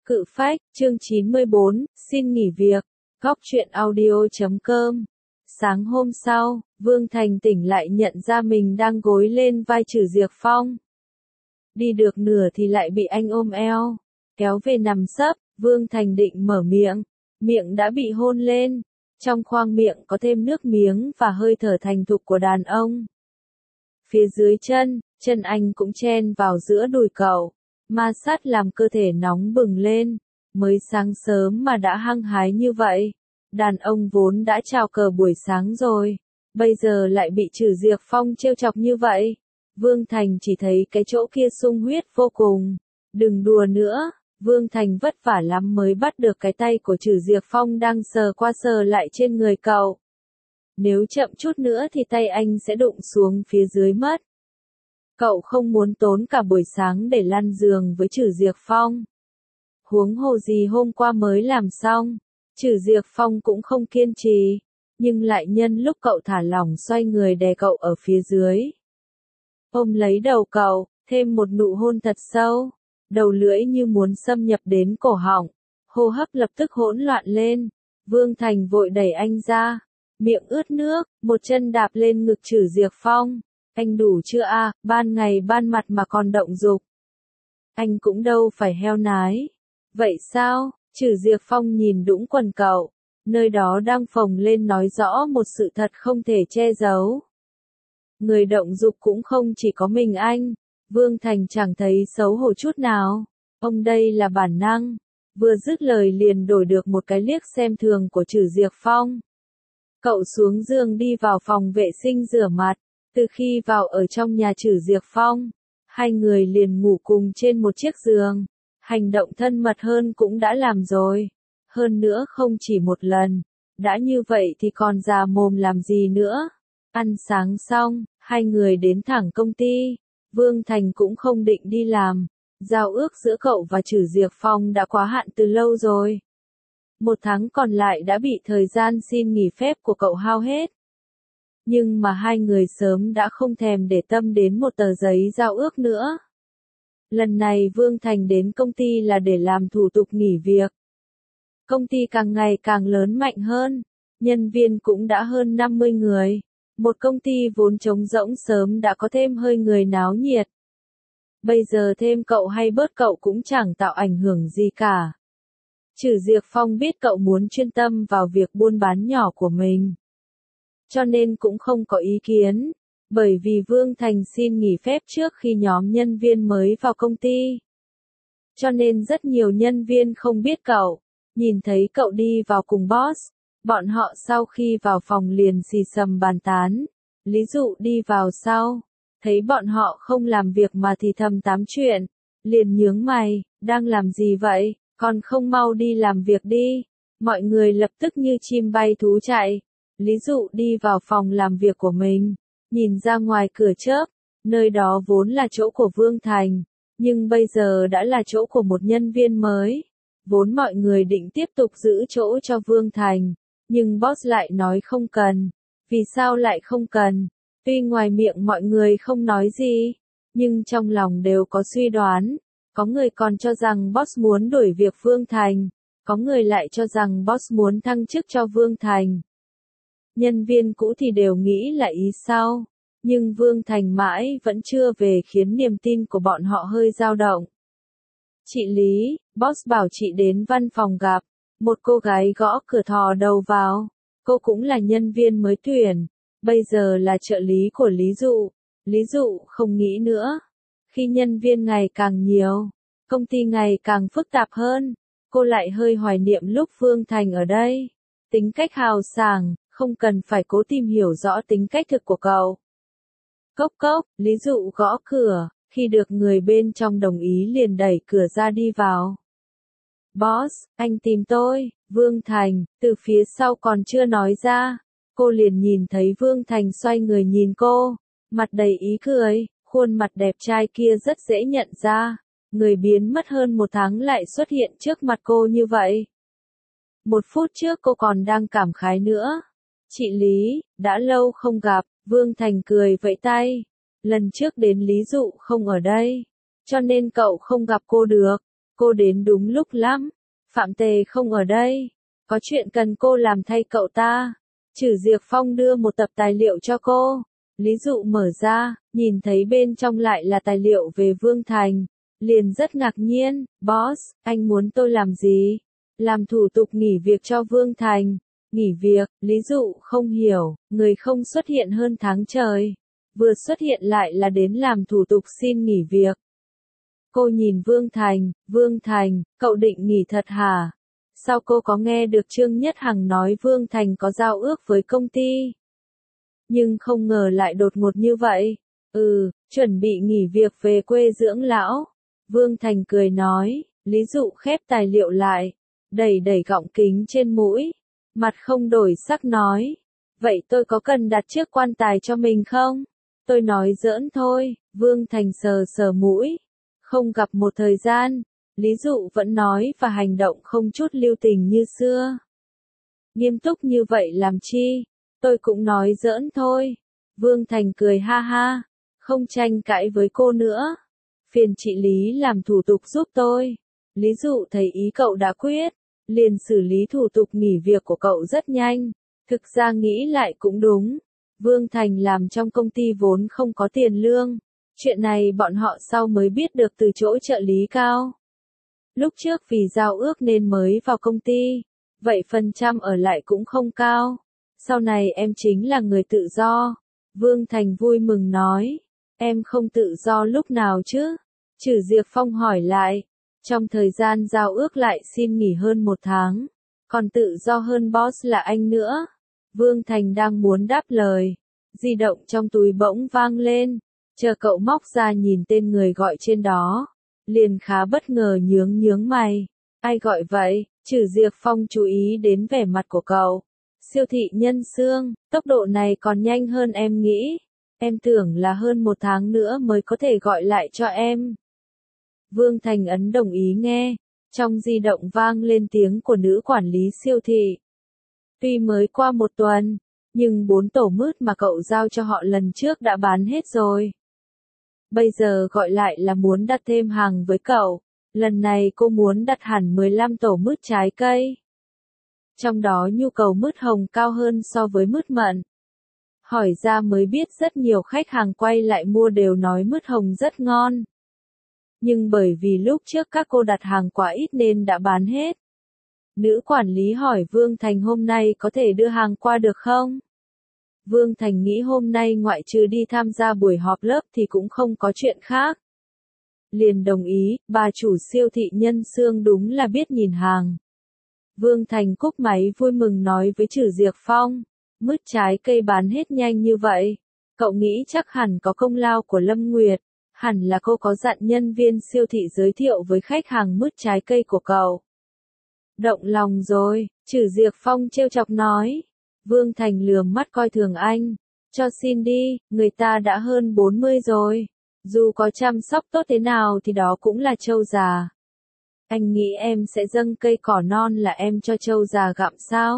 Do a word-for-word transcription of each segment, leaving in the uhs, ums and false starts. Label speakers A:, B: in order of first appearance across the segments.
A: Cự phách, chương chín mươi bốn, xin nghỉ việc. Góc truyện audio chấm com. Sáng hôm sau, Vương Thành tỉnh lại nhận ra mình đang gối lên vai Trử Diệc Phong. Đi được nửa thì lại bị anh ôm eo, kéo về nằm sấp. Vương Thành định mở miệng, miệng đã bị hôn lên. Trong khoang miệng có thêm nước miếng và hơi thở thành thục của đàn ông. Phía dưới chân, chân anh cũng chen vào giữa đùi cậu. Ma sát làm cơ thể nóng bừng lên, mới sáng sớm mà đã hăng hái như vậy. Đàn ông vốn đã chào cờ buổi sáng rồi, bây giờ lại bị Trử Diệc Phong trêu chọc như vậy. Vương Thành chỉ thấy cái chỗ kia sung huyết vô cùng. Đừng đùa nữa, Vương Thành vất vả lắm mới bắt được cái tay của Trử Diệc Phong đang sờ qua sờ lại trên người cậu. Nếu chậm chút nữa thì tay anh sẽ đụng xuống phía dưới mất. Cậu không muốn tốn cả buổi sáng để lăn giường với Trử Diệc Phong. Huống hồ gì hôm qua mới làm xong, Trử Diệc Phong cũng không kiên trì, nhưng lại nhân lúc cậu thả lỏng xoay người đè cậu ở phía dưới. Ôm lấy đầu cậu, thêm một nụ hôn thật sâu, đầu lưỡi như muốn xâm nhập đến cổ họng, hô hấp lập tức hỗn loạn lên. Vương Thành vội đẩy anh ra, miệng ướt nước, một chân đạp lên ngực Trử Diệc Phong. Anh đủ chưa a, à, ban ngày ban mặt mà còn động dục. Anh cũng đâu phải heo nái. Vậy sao? Trử Diệc Phong nhìn đũng quần cậu, nơi đó đang phồng lên nói rõ một sự thật không thể che giấu. Người động dục cũng không chỉ có mình anh. Vương Thành chẳng thấy xấu hổ chút nào. Ông đây là bản năng. Vừa dứt lời liền đổi được một cái liếc xem thường của Trử Diệc Phong. Cậu xuống giường đi vào phòng vệ sinh rửa mặt. Từ khi vào ở trong nhà Trử Diệc Phong, hai người liền ngủ cùng trên một chiếc giường. Hành động thân mật hơn cũng đã làm rồi. Hơn nữa không chỉ một lần. Đã như vậy thì còn già mồm làm gì nữa. Ăn sáng xong, hai người đến thẳng công ty. Vương Thành cũng không định đi làm. Giao ước giữa cậu và Trử Diệc Phong đã quá hạn từ lâu rồi. Một tháng còn lại đã bị thời gian xin nghỉ phép của cậu hao hết. Nhưng mà hai người sớm đã không thèm để tâm đến một tờ giấy giao ước nữa. Lần này Vương Thành đến công ty là để làm thủ tục nghỉ việc. Công ty càng ngày càng lớn mạnh hơn, nhân viên cũng đã hơn năm mươi người. Một công ty vốn trống rỗng sớm đã có thêm hơi người náo nhiệt. Bây giờ thêm cậu hay bớt cậu cũng chẳng tạo ảnh hưởng gì cả. Trử Diệc Phong biết cậu muốn chuyên tâm vào việc buôn bán nhỏ của mình. Cho nên cũng không có ý kiến, bởi vì Vương Thành xin nghỉ phép trước khi nhóm nhân viên mới vào công ty. Cho nên rất nhiều nhân viên không biết cậu, nhìn thấy cậu đi vào cùng boss, bọn họ sau khi vào phòng liền xì xầm bàn tán. Lý Dụ đi vào sau, thấy bọn họ không làm việc mà thì thầm tám chuyện, liền nhướng mày, đang làm gì vậy, còn không mau đi làm việc đi. Mọi người lập tức như chim bay thú chạy. Lý Dụ đi vào phòng làm việc của mình, nhìn ra ngoài cửa chớp, nơi đó vốn là chỗ của Vương Thành, nhưng bây giờ đã là chỗ của một nhân viên mới. Vốn mọi người định tiếp tục giữ chỗ cho Vương Thành, nhưng boss lại nói không cần. Vì sao lại không cần? Tuy ngoài miệng mọi người không nói gì, nhưng trong lòng đều có suy đoán. Có người còn cho rằng boss muốn đuổi việc Vương Thành, có người lại cho rằng boss muốn thăng chức cho Vương Thành. Nhân viên cũ thì đều nghĩ là ý sau, nhưng Vương Thành mãi vẫn chưa về khiến niềm tin của bọn họ hơi dao động. Chị Lý, boss bảo chị đến văn phòng gặp. Một cô gái gõ cửa thò đầu vào. Cô cũng là nhân viên mới tuyển, bây giờ là trợ lý của Lý Dụ. Lý Dụ không nghĩ nữa. Khi nhân viên ngày càng nhiều, công ty ngày càng phức tạp hơn, cô lại hơi hoài niệm lúc Vương Thành ở đây. Tính cách hào sảng, không cần phải cố tìm hiểu rõ tính cách thực của cậu. Cốc cốc, Lý Dụ gõ cửa, khi được người bên trong đồng ý liền đẩy cửa ra đi vào. Boss, anh tìm tôi. Vương Thành, từ phía sau còn chưa nói ra. Cô liền nhìn thấy Vương Thành xoay người nhìn cô, mặt đầy ý cười, khuôn mặt đẹp trai kia rất dễ nhận ra. Người biến mất hơn một tháng lại xuất hiện trước mặt cô như vậy. Một phút trước cô còn đang cảm khái nữa. Chị Lý, đã lâu không gặp. Vương Thành cười vẫy tay. Lần trước đến Lý Dụ không ở đây, cho nên cậu không gặp cô được. cô đến đúng lúc lắm. Phạm Tề không ở đây. Có chuyện cần cô làm thay cậu ta. Trử Diệc Phong đưa một tập tài liệu cho cô. Lý Dụ mở ra, nhìn thấy bên trong lại là tài liệu về Vương Thành. Liền rất ngạc nhiên, boss, anh muốn tôi làm gì? Làm thủ tục nghỉ việc cho Vương Thành. Nghỉ việc, Lý Dụ không hiểu, người không xuất hiện hơn tháng trời. Vừa xuất hiện lại là đến làm thủ tục xin nghỉ việc. Cô nhìn Vương Thành, Vương Thành, cậu định nghỉ thật hả? Sao cô có nghe được Trương Nhất Hằng nói Vương Thành có giao ước với công ty? Nhưng không ngờ lại đột ngột như vậy. Ừ, chuẩn bị nghỉ việc về quê dưỡng lão. Vương Thành cười nói, Lý Dụ khép tài liệu lại, đẩy đẩy gọng kính trên mũi, mặt không đổi sắc nói, vậy tôi có cần đặt chiếc quan tài cho mình không? Tôi nói giỡn thôi. Vương Thành sờ sờ mũi, không gặp một thời gian, Lý Dụ vẫn nói và hành động không chút lưu tình như xưa. Nghiêm túc như vậy làm chi? Tôi cũng nói giỡn thôi. Vương Thành cười ha ha, không tranh cãi với cô nữa. Phiền chị Lý làm thủ tục giúp tôi. Lý Dụ thấy ý cậu đã quyết, liền xử lý thủ tục nghỉ việc của cậu rất nhanh. Thực ra nghĩ lại cũng đúng. Vương Thành làm trong công ty vốn không có tiền lương. Chuyện này bọn họ sau mới biết được từ chỗ trợ lý cao. Lúc trước vì giao ước nên mới vào công ty. Vậy phần trăm ở lại cũng không cao. Sau này em chính là người tự do. Vương Thành vui mừng nói. Em không tự do lúc nào chứ? Trử Diệc Phong hỏi lại. Trong thời gian giao ước lại xin nghỉ hơn một tháng. Còn tự do hơn boss là anh nữa. Vương Thành đang muốn đáp lời. Di động trong túi bỗng vang lên. Chờ cậu móc ra nhìn tên người gọi trên đó. Liền khá bất ngờ nhướng nhướng mày. Ai gọi vậy? Trử Diệc Phong chú ý đến vẻ mặt của cậu. Siêu thị Nhân Xương, tốc độ này còn nhanh hơn em nghĩ. Em tưởng là hơn một tháng nữa mới có thể gọi lại cho em. Vương Thành ấn đồng ý nghe. Trong di động vang lên tiếng của nữ quản lý siêu thị. Tuy mới qua một tuần, nhưng bốn tổ mứt mà cậu giao cho họ lần trước đã bán hết rồi. Bây giờ gọi lại là muốn đặt thêm hàng với cậu. Lần này cô muốn đặt hẳn mười lăm tổ mứt trái cây. Trong đó nhu cầu mứt hồng cao hơn so với mứt mận. Hỏi ra mới biết rất nhiều khách hàng quay lại mua đều nói mứt hồng rất ngon. Nhưng bởi vì lúc trước các cô đặt hàng quá ít nên đã bán hết. Nữ quản lý hỏi Vương Thành hôm nay có thể đưa hàng qua được không? Vương Thành nghĩ hôm nay ngoại trừ đi tham gia buổi họp lớp thì cũng không có chuyện khác. Liền đồng ý, bà chủ siêu thị Nhân Xương đúng là biết nhìn hàng. Vương Thành cúp máy vui mừng nói với Trử Diệc Phong, mứt trái cây bán hết nhanh như vậy. Cậu nghĩ chắc hẳn có công lao của Lâm Nguyệt, hẳn là cô có dặn nhân viên siêu thị giới thiệu với khách hàng mứt trái cây của cậu. Động lòng rồi, Trử Diệc Phong trêu chọc nói. Vương Thành lườm mắt coi thường anh, cho xin đi, người ta đã hơn bốn mươi rồi. Dù có chăm sóc tốt thế nào thì đó cũng là trâu già. Anh nghĩ em sẽ dâng cây cỏ non là em cho trâu già gặm sao?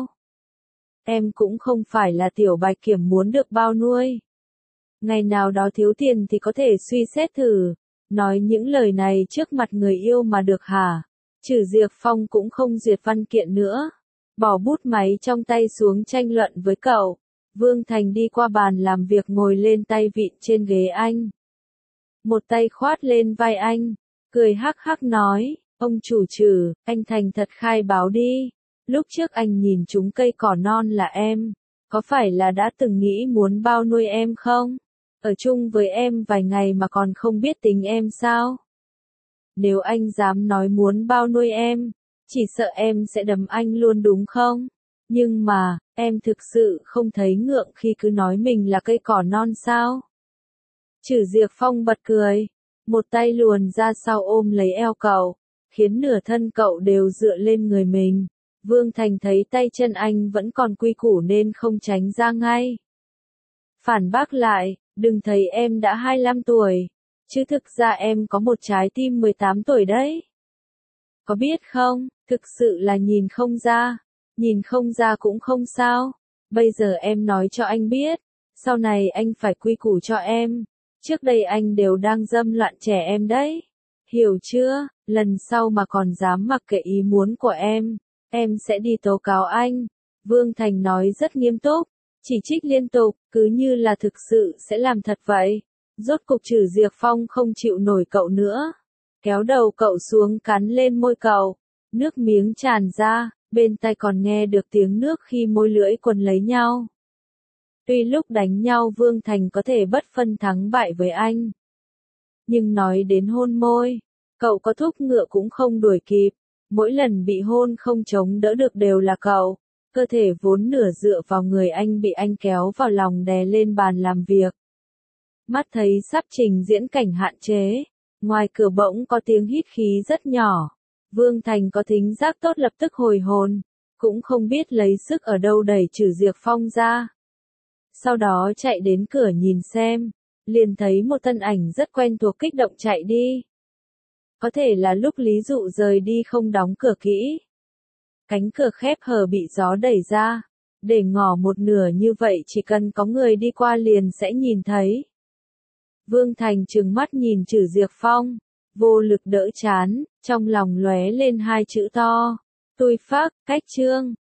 A: Em cũng không phải là Tiểu Bạch Kiểm muốn được bao nuôi. Ngày nào đó thiếu tiền thì có thể suy xét thử. Nói những lời này trước mặt người yêu mà được hả? Trử Diệc Phong cũng không duyệt văn kiện nữa. Bỏ bút máy trong tay xuống tranh luận với cậu. Vương Thành đi qua bàn làm việc ngồi lên tay vịn trên ghế anh. Một tay khoát lên vai anh, cười hắc hắc nói, ông chủ Trử, anh thành thật khai báo đi. Lúc trước anh nhìn chúng cây cỏ non là em, có phải là đã từng nghĩ muốn bao nuôi em không? Ở chung với em vài ngày mà còn không biết tính em sao? Nếu anh dám nói muốn bao nuôi em, chỉ sợ em sẽ đấm anh luôn đúng không? Nhưng mà, em thực sự không thấy ngượng khi cứ nói mình là cây cỏ non sao? Trử Diệc Phong bật cười, một tay luồn ra sau ôm lấy eo cậu, khiến nửa thân cậu đều dựa lên người mình. Vương Thành thấy tay chân anh vẫn còn quy củ nên không tránh ra ngay. Phản bác lại, đừng thấy em đã hai mươi lăm tuổi, chứ thực ra em có một trái tim mười tám tuổi đấy. Có biết không, thực sự là nhìn không ra, nhìn không ra cũng không sao. Bây giờ em nói cho anh biết, sau này anh phải quy củ cho em. Trước đây anh đều đang dâm loạn trẻ em đấy. Hiểu chưa, lần sau mà còn dám mặc kệ ý muốn của em, em sẽ đi tố cáo anh. Vương Thành nói rất nghiêm túc, chỉ trích liên tục, cứ như là thực sự sẽ làm thật vậy. Rốt cục Trử Diệp Phong không chịu nổi cậu nữa. Kéo đầu cậu xuống cắn lên môi cậu. Nước miếng tràn ra, bên tai còn nghe được tiếng nước khi môi lưỡi quần lấy nhau. Tuy lúc đánh nhau Vương Thành có thể bất phân thắng bại với anh. Nhưng nói đến hôn môi, cậu có thúc ngựa cũng không đuổi kịp. Mỗi lần bị hôn không chống đỡ được đều là cậu. Cơ thể vốn nửa dựa vào người anh bị anh kéo vào lòng đè lên bàn làm việc. Mắt thấy sắp trình diễn cảnh hạn chế. Ngoài cửa bỗng có tiếng hít khí rất nhỏ. Vương Thành có thính giác tốt lập tức hồi hồn. Cũng không biết lấy sức ở đâu đẩy Trử Diệp Phong ra. Sau đó chạy đến cửa nhìn xem. Liền thấy một thân ảnh rất quen thuộc kích động chạy đi. Có thể là lúc Lý Dụ rời đi không đóng cửa kỹ. Cánh cửa khép hờ bị gió đẩy ra. Để ngỏ một nửa như vậy chỉ cần có người đi qua liền sẽ nhìn thấy. Vương Thành trừng mắt nhìn Trử Diệp Phong. Vô lực đỡ chán, trong lòng lóe lên hai chữ to. Tôi phác, cách trương.